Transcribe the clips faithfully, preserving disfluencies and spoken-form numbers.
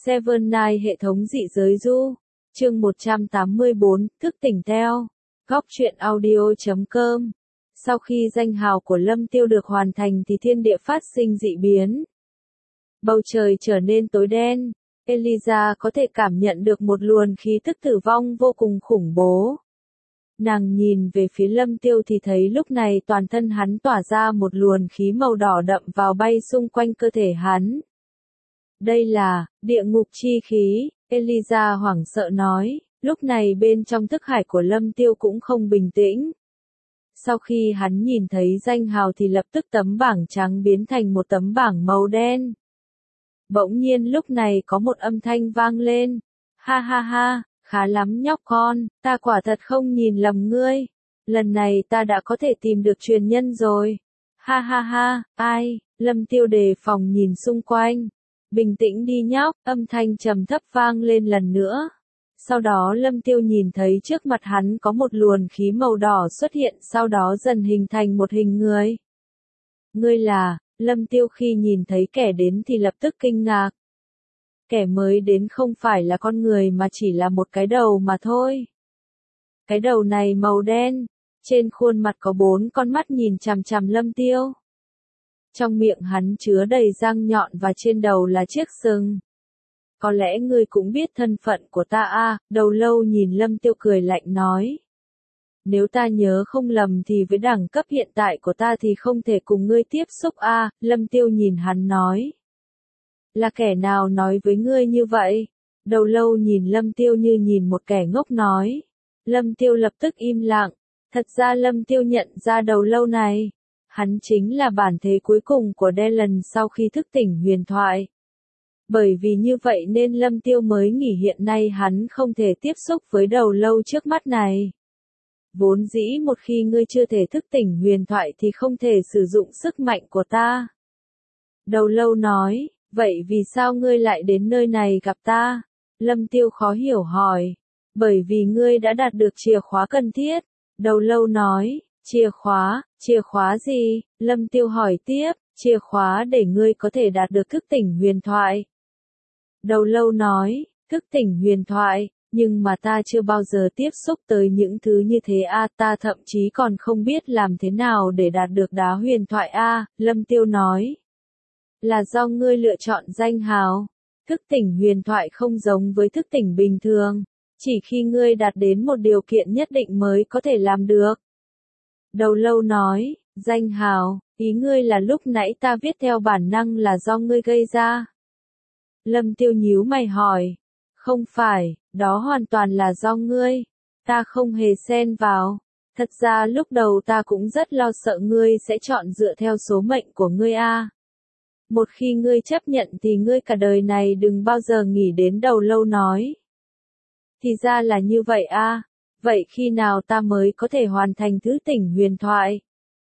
Seven Night hệ thống dị giới du. Chương một trăm tám mươi bốn, thức tỉnh theo. Góc truyện audio chấm com. Sau khi danh hào của Lâm Tiêu được hoàn thành thì thiên địa phát sinh dị biến. Bầu trời trở nên tối đen. Eliza có thể cảm nhận được một luồng khí tức tử vong vô cùng khủng bố. Nàng nhìn về phía Lâm Tiêu thì thấy lúc này toàn thân hắn tỏa ra một luồng khí màu đỏ đậm vào bay xung quanh cơ thể hắn. Đây là địa ngục chi khí, Eliza hoảng sợ nói, lúc này bên trong thức hải của Lâm Tiêu cũng không bình tĩnh. Sau khi hắn nhìn thấy danh hào thì lập tức tấm bảng trắng biến thành một tấm bảng màu đen. Bỗng nhiên lúc này có một âm thanh vang lên, ha ha ha, khá lắm nhóc con, ta quả thật không nhìn lầm ngươi, lần này ta đã có thể tìm được truyền nhân rồi, ha ha ha, ai, Lâm Tiêu đề phòng nhìn xung quanh. Bình tĩnh đi nhóc, âm thanh trầm thấp vang lên lần nữa. Sau đó Lâm Tiêu nhìn thấy trước mặt hắn có một luồng khí màu đỏ xuất hiện, sau đó dần hình thành một hình người. Ngươi là, Lâm Tiêu khi nhìn thấy kẻ đến thì lập tức kinh ngạc. Kẻ mới đến không phải là con người mà chỉ là một cái đầu mà thôi. Cái đầu này màu đen, trên khuôn mặt có bốn con mắt nhìn chằm chằm Lâm Tiêu. Trong miệng hắn chứa đầy răng nhọn và trên đầu là chiếc sừng. Có lẽ ngươi cũng biết thân phận của ta à, đầu lâu nhìn Lâm Tiêu cười lạnh nói. Nếu ta nhớ không lầm thì với đẳng cấp hiện tại của ta thì không thể cùng ngươi tiếp xúc à, Lâm Tiêu nhìn hắn nói. Là kẻ nào nói với ngươi như vậy? Đầu lâu nhìn Lâm Tiêu như nhìn một kẻ ngốc nói. Lâm Tiêu lập tức im lặng, thật ra Lâm Tiêu nhận ra đầu lâu này. Hắn chính là bản thể cuối cùng của Dylan sau khi thức tỉnh huyền thoại. Bởi vì như vậy nên Lâm Tiêu mới nghĩ hiện nay hắn không thể tiếp xúc với đầu lâu trước mắt này. Vốn dĩ một khi ngươi chưa thể thức tỉnh huyền thoại thì không thể sử dụng sức mạnh của ta. Đầu lâu nói, vậy vì sao ngươi lại đến nơi này gặp ta? Lâm Tiêu khó hiểu hỏi, bởi vì ngươi đã đạt được chìa khóa cần thiết. Đầu lâu nói, chìa khóa, chìa khóa gì? Lâm Tiêu hỏi tiếp, chìa khóa để ngươi có thể đạt được thức tỉnh huyền thoại. Đầu lâu nói, thức tỉnh huyền thoại, nhưng mà ta chưa bao giờ tiếp xúc tới những thứ như thế a, ta thậm chí còn không biết làm thế nào để đạt được đá huyền thoại a, Lâm Tiêu nói. Là do ngươi lựa chọn danh hào. Thức tỉnh huyền thoại không giống với thức tỉnh bình thường, chỉ khi ngươi đạt đến một điều kiện nhất định mới có thể làm được. Đầu lâu nói, danh hào, ý ngươi là lúc nãy ta viết theo bản năng là do ngươi gây ra. Lâm Tiêu nhíu mày hỏi, không phải, đó hoàn toàn là do ngươi, ta không hề xen vào. Thật ra lúc đầu ta cũng rất lo sợ ngươi sẽ chọn dựa theo số mệnh của ngươi a. Một khi ngươi chấp nhận thì ngươi cả đời này đừng bao giờ nghĩ đến. Đầu lâu nói. Thì ra là như vậy a. Vậy khi nào ta mới có thể hoàn thành thứ tỉnh huyền thoại?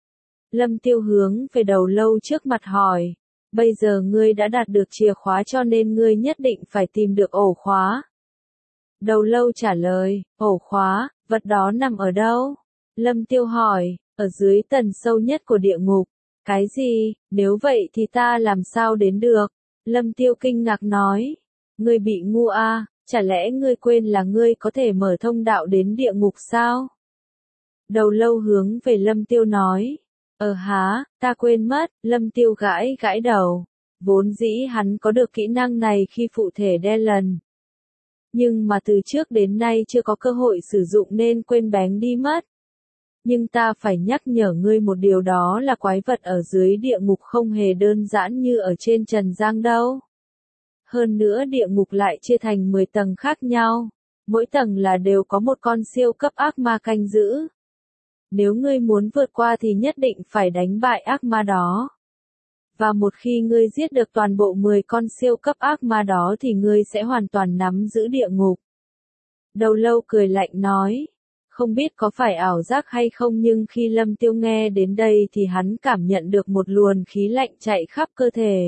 Lâm Tiêu hướng về đầu lâu trước mặt hỏi. Bây giờ ngươi đã đạt được chìa khóa cho nên ngươi nhất định phải tìm được ổ khóa. Đầu lâu trả lời, ổ khóa, vật đó nằm ở đâu? Lâm Tiêu hỏi, ở dưới tầng sâu nhất của địa ngục. Cái gì, nếu vậy thì ta làm sao đến được? Lâm Tiêu kinh ngạc nói, ngươi bị ngu à, chả lẽ ngươi quên là ngươi có thể mở thông đạo đến địa ngục sao? Đầu lâu hướng về Lâm Tiêu nói, ờ há, ta quên mất, Lâm Tiêu gãi gãi đầu, vốn dĩ hắn có được kỹ năng này khi phụ thể Dylan. Nhưng mà từ trước đến nay chưa có cơ hội sử dụng nên quên bén đi mất. Nhưng ta phải nhắc nhở ngươi một điều đó là quái vật ở dưới địa ngục không hề đơn giản như ở trên trần gian đâu. Hơn nữa địa ngục lại chia thành mười tầng khác nhau, mỗi tầng là đều có một con siêu cấp ác ma canh giữ. Nếu ngươi muốn vượt qua thì nhất định phải đánh bại ác ma đó. Và một khi ngươi giết được toàn bộ mười con siêu cấp ác ma đó thì ngươi sẽ hoàn toàn nắm giữ địa ngục. Đầu lâu cười lạnh nói, không biết có phải ảo giác hay không nhưng khi Lâm Tiêu nghe đến đây thì hắn cảm nhận được một luồng khí lạnh chạy khắp cơ thể.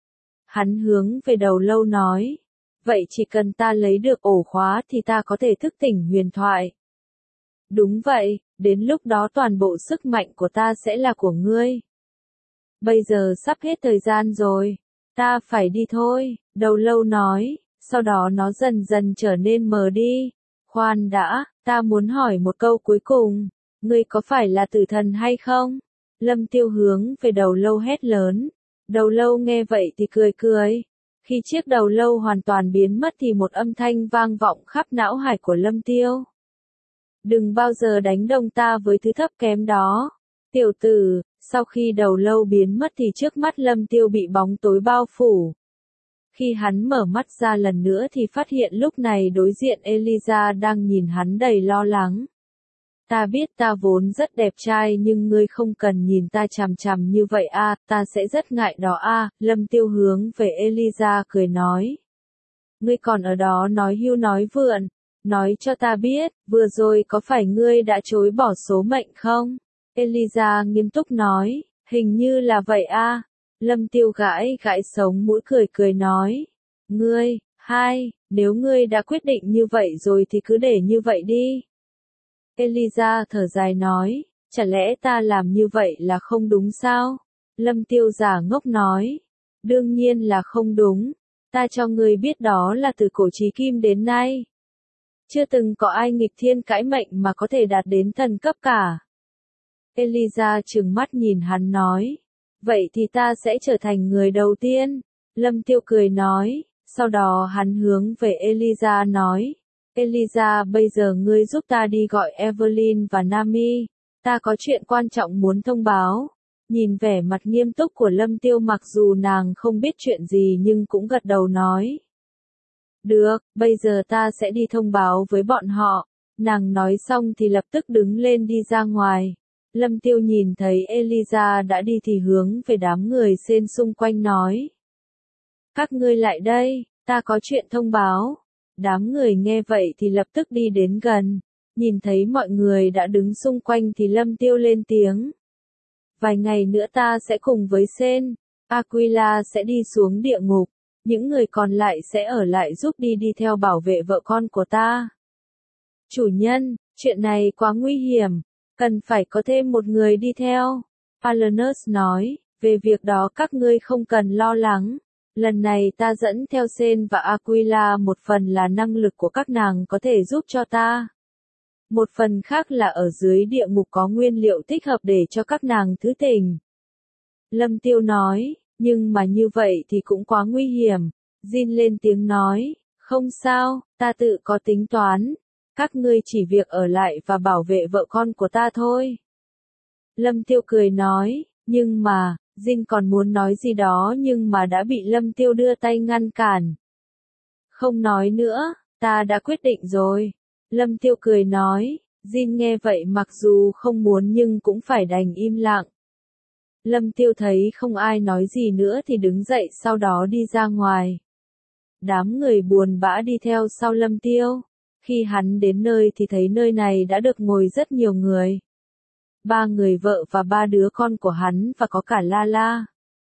Hắn hướng về đầu lâu nói, vậy chỉ cần ta lấy được ổ khóa thì ta có thể thức tỉnh huyền thoại. Đúng vậy, đến lúc đó toàn bộ sức mạnh của ta sẽ là của ngươi. Bây giờ sắp hết thời gian rồi, ta phải đi thôi, đầu lâu nói, sau đó nó dần dần trở nên mờ đi. Khoan đã, ta muốn hỏi một câu cuối cùng, ngươi có phải là tử thần hay không? Lâm Tiêu hướng về đầu lâu hét lớn. Đầu lâu nghe vậy thì cười cười. Khi chiếc đầu lâu hoàn toàn biến mất thì một âm thanh vang vọng khắp não hải của Lâm Tiêu. Đừng bao giờ đánh đồng ta với thứ thấp kém đó. Tiểu tử, sau khi đầu lâu biến mất thì trước mắt Lâm Tiêu bị bóng tối bao phủ. Khi hắn mở mắt ra lần nữa thì phát hiện lúc này đối diện Elijah đang nhìn hắn đầy lo lắng. Ta biết ta vốn rất đẹp trai nhưng ngươi không cần nhìn ta chằm chằm như vậy a, ta sẽ rất ngại đó a. Lâm Tiêu hướng về Elijah cười nói. Ngươi còn ở đó nói hưu nói vượn, nói cho ta biết, vừa rồi có phải ngươi đã chối bỏ số mệnh không? Elijah nghiêm túc nói, hình như là vậy a. Lâm Tiêu gãi gãi sống mũi cười cười nói. Ngươi, hai, nếu ngươi đã quyết định như vậy rồi thì cứ để như vậy đi. Elijah thở dài nói, chả lẽ ta làm như vậy là không đúng sao? Lâm Tiêu giả ngốc nói, đương nhiên là không đúng, ta cho ngươi biết đó là từ cổ chí kim đến nay. Chưa từng có ai nghịch thiên cãi mệnh mà có thể đạt đến thần cấp cả. Elijah trừng mắt nhìn hắn nói, vậy thì ta sẽ trở thành người đầu tiên. Lâm Tiêu cười nói, sau đó hắn hướng về Elijah nói, Elijah bây giờ ngươi giúp ta đi gọi Evelyn và Nami, ta có chuyện quan trọng muốn thông báo. Nhìn vẻ mặt nghiêm túc của Lâm Tiêu mặc dù nàng không biết chuyện gì nhưng cũng gật đầu nói. Được, bây giờ ta sẽ đi thông báo với bọn họ. Nàng nói xong thì lập tức đứng lên đi ra ngoài. Lâm Tiêu nhìn thấy Elijah đã đi thì hướng về đám người xên xung quanh nói. Các ngươi lại đây, ta có chuyện thông báo. Đám người nghe vậy thì lập tức đi đến gần. Nhìn thấy mọi người đã đứng xung quanh thì Lâm Tiêu lên tiếng. Vài ngày nữa ta sẽ cùng với Sen, Aquila sẽ đi xuống địa ngục. Những người còn lại sẽ ở lại giúp đi đi theo bảo vệ vợ con của ta. Chủ nhân, chuyện này quá nguy hiểm. Cần phải có thêm một người đi theo. Alanus nói, về việc đó các ngươi không cần lo lắng. Lần này ta dẫn theo Sen và Aquila một phần là năng lực của các nàng có thể giúp cho ta. Một phần khác là ở dưới địa ngục có nguyên liệu thích hợp để cho các nàng thứ tình. Lâm Tiêu nói, nhưng mà như vậy thì cũng quá nguy hiểm. Jin lên tiếng nói, không sao, ta tự có tính toán. Các ngươi chỉ việc ở lại và bảo vệ vợ con của ta thôi. Lâm Tiêu cười nói, nhưng mà, Jin còn muốn nói gì đó nhưng mà đã bị Lâm Tiêu đưa tay ngăn cản. Không nói nữa, ta đã quyết định rồi. Lâm Tiêu cười nói, Jin nghe vậy mặc dù không muốn nhưng cũng phải đành im lặng. Lâm Tiêu thấy không ai nói gì nữa thì đứng dậy sau đó đi ra ngoài. Đám người buồn bã đi theo sau Lâm Tiêu. Khi hắn đến nơi thì thấy nơi này đã được ngồi rất nhiều người. Ba người vợ và ba đứa con của hắn và có cả La La.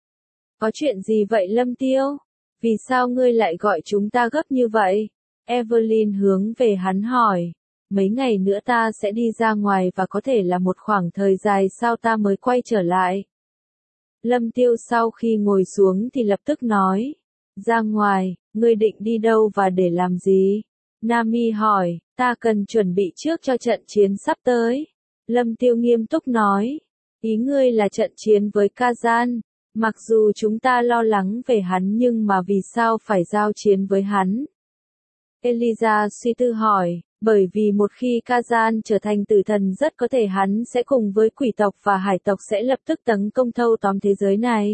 Có chuyện gì vậy Lâm Tiêu? Vì sao ngươi lại gọi chúng ta gấp như vậy? Evelyn hướng về hắn hỏi. Mấy ngày nữa ta sẽ đi ra ngoài và có thể là một khoảng thời dài sau ta mới quay trở lại. Lâm Tiêu sau khi ngồi xuống thì lập tức nói. Ra ngoài, ngươi định đi đâu và để làm gì? Nami hỏi, ta cần chuẩn bị trước cho trận chiến sắp tới. Lâm Tiêu nghiêm túc nói, ý ngươi là trận chiến với Kazan. Mặc dù chúng ta lo lắng về hắn nhưng mà vì sao phải giao chiến với hắn? Elijah suy tư hỏi, bởi vì một khi Kazan trở thành tử thần rất có thể hắn sẽ cùng với quỷ tộc và hải tộc sẽ lập tức tấn công thâu tóm thế giới này.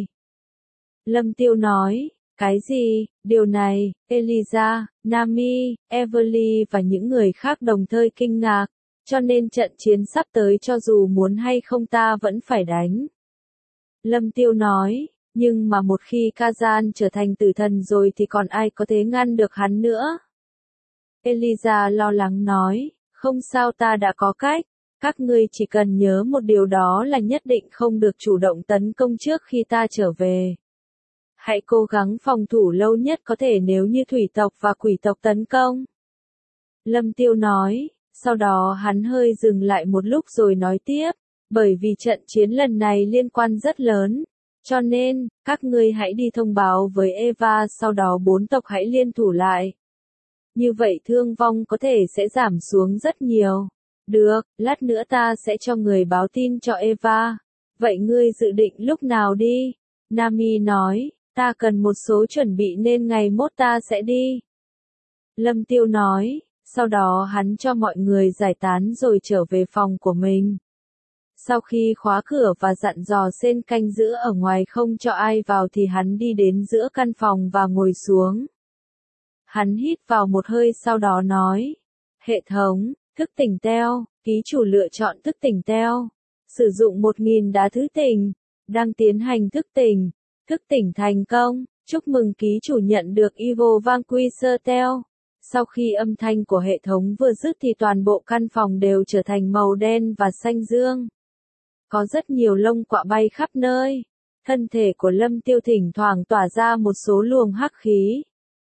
Lâm Tiêu nói, cái gì, điều này, Elijah, Nami, Everly và những người khác đồng thời kinh ngạc, cho nên trận chiến sắp tới cho dù muốn hay không ta vẫn phải đánh. Lâm Tiêu nói, nhưng mà một khi Kazan trở thành tử thần rồi thì còn ai có thể ngăn được hắn nữa? Elijah lo lắng nói, không sao ta đã có cách, các ngươi chỉ cần nhớ một điều đó là nhất định không được chủ động tấn công trước khi ta trở về. Hãy cố gắng phòng thủ lâu nhất có thể nếu như thủy tộc và quỷ tộc tấn công. Lâm Tiêu nói, sau đó hắn hơi dừng lại một lúc rồi nói tiếp, bởi vì trận chiến lần này liên quan rất lớn, Cho nên, các ngươi hãy đi thông báo với Eva, sau đó bốn tộc hãy liên thủ lại. Như vậy thương vong có thể sẽ giảm xuống rất nhiều. Được, lát nữa ta sẽ cho người báo tin cho Eva. Vậy ngươi dự định lúc nào đi? Nami nói, ta cần một số chuẩn bị nên ngày mốt ta sẽ đi. Lâm Tiêu nói, sau đó hắn cho mọi người giải tán rồi trở về phòng của mình. Sau khi khóa cửa và dặn dò Sen canh giữ ở ngoài không cho ai vào thì hắn đi đến giữa căn phòng và ngồi xuống. Hắn hít vào một hơi sau đó nói, hệ thống, thức tỉnh Teo, ký chủ lựa chọn thức tỉnh Teo. Sử dụng một nghìn đá thứ tỉnh, đang tiến hành thức tỉnh, thức tỉnh thành công, chúc mừng ký chủ nhận được Evil Vanquisher Teo. Sau khi âm thanh của hệ thống vừa dứt thì toàn bộ căn phòng đều trở thành màu đen và xanh dương. Có rất nhiều lông quạ bay khắp nơi. Thân thể của Lâm Tiêu thỉnh thoảng tỏa ra một số luồng hắc khí.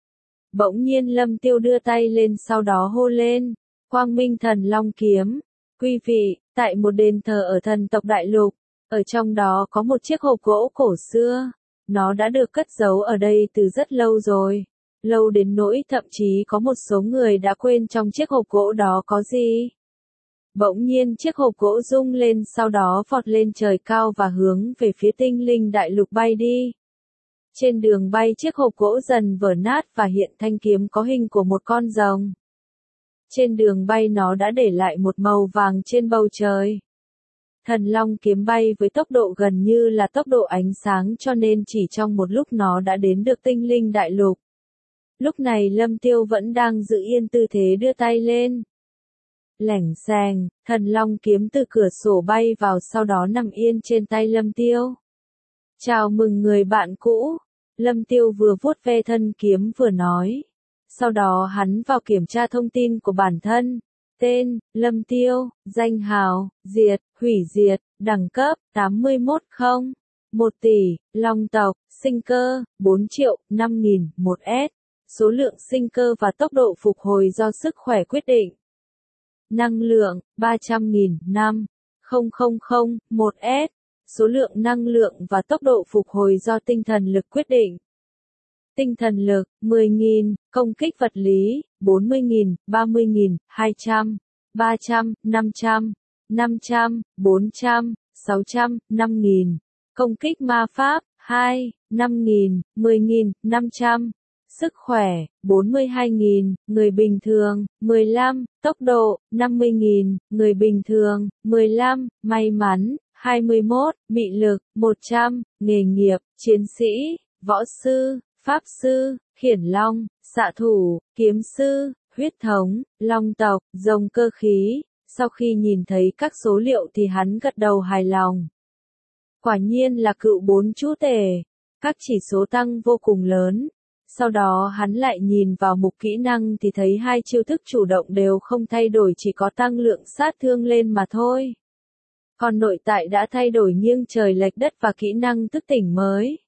Bỗng nhiên Lâm Tiêu đưa tay lên sau đó hô lên, Quang Minh Thần Long Kiếm. Quý vị, tại một đền thờ ở thần tộc Đại Lục, ở trong đó có một chiếc hộp gỗ cổ xưa. Nó đã được cất giấu ở đây từ rất lâu rồi. Lâu đến nỗi thậm chí có một số người đã quên trong chiếc hộp gỗ đó có gì. Bỗng nhiên chiếc hộp gỗ rung lên sau đó vọt lên trời cao và hướng về phía tinh linh đại lục bay đi. Trên đường bay chiếc hộp gỗ dần vỡ nát và hiện thanh kiếm có hình của một con rồng. Trên đường bay nó đã để lại một màu vàng trên bầu trời. Thần long kiếm bay với tốc độ gần như là tốc độ ánh sáng cho nên chỉ trong một lúc nó đã đến được tinh linh đại lục. Lúc này Lâm Tiêu vẫn đang giữ yên tư thế đưa tay lên. Lẻng xèng, thần long kiếm từ cửa sổ bay vào sau đó nằm yên trên tay Lâm Tiêu. Chào mừng người bạn cũ. Lâm Tiêu vừa vuốt ve thân kiếm vừa nói. Sau đó hắn vào kiểm tra thông tin của bản thân. Tên, Lâm Tiêu, danh hào, diệt, hủy diệt, đẳng cấp, tám mươi mốt không, một tỷ, long tộc, sinh cơ, bốn triệu, năm nghìn, một S. Số lượng sinh cơ và tốc độ phục hồi do sức khỏe quyết định. Năng lượng, ba trăm nghìn, năm nghìn, một S. Số lượng năng lượng và tốc độ phục hồi do tinh thần lực quyết định. Tinh thần lực, mười nghìn, công kích vật lý, bốn mươi nghìn, ba mươi nghìn, hai trăm, ba trăm, năm trăm, năm trăm, bốn trăm, sáu trăm, năm nghìn. Công kích ma pháp, hai, năm nghìn, mười nghìn, năm trăm. Sức khỏe, bốn mươi hai nghìn, người bình thường, mười lăm, tốc độ, năm mươi nghìn, người bình thường, mười lăm, may mắn, hai mươi mốt, mị lực, một trăm, nghề nghiệp, chiến sĩ, võ sư, pháp sư, khiển long, xạ thủ, kiếm sư, huyết thống, long tộc, rồng cơ khí. Sau khi nhìn thấy các số liệu thì hắn gật đầu hài lòng. Quả nhiên là cựu bốn chú tể. Các chỉ số tăng vô cùng lớn. Sau đó hắn lại nhìn vào mục kỹ năng thì thấy hai chiêu thức chủ động đều không thay đổi, chỉ có tăng lượng sát thương lên mà thôi. Còn nội tại đã thay đổi nghiêng trời lệch đất và kỹ năng thức tỉnh mới.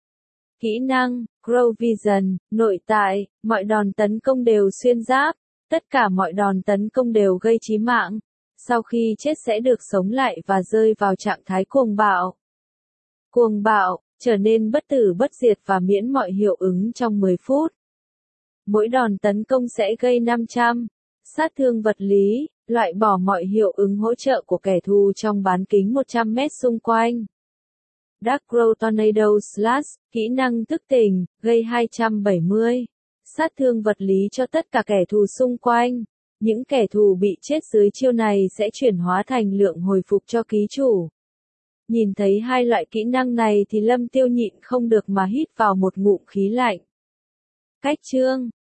Kỹ năng, Grow Vision, nội tại, mọi đòn tấn công đều xuyên giáp, tất cả mọi đòn tấn công đều gây chí mạng, sau khi chết sẽ được sống lại và rơi vào trạng thái cuồng bạo. Cuồng bạo, trở nên bất tử bất diệt và miễn mọi hiệu ứng trong mười phút. Mỗi đòn tấn công sẽ gây năm trăm, sát thương vật lý, loại bỏ mọi hiệu ứng hỗ trợ của kẻ thù trong bán kính một trăm mét xung quanh. Dark Grow Tornado Slash, kỹ năng thức tỉnh, gây hai trăm bảy mươi. Sát thương vật lý cho tất cả kẻ thù xung quanh. Những kẻ thù bị chết dưới chiêu này sẽ chuyển hóa thành lượng hồi phục cho ký chủ. Nhìn thấy hai loại kỹ năng này thì Lâm Tiêu nhịn không được mà hít vào một ngụm khí lạnh. Cách chương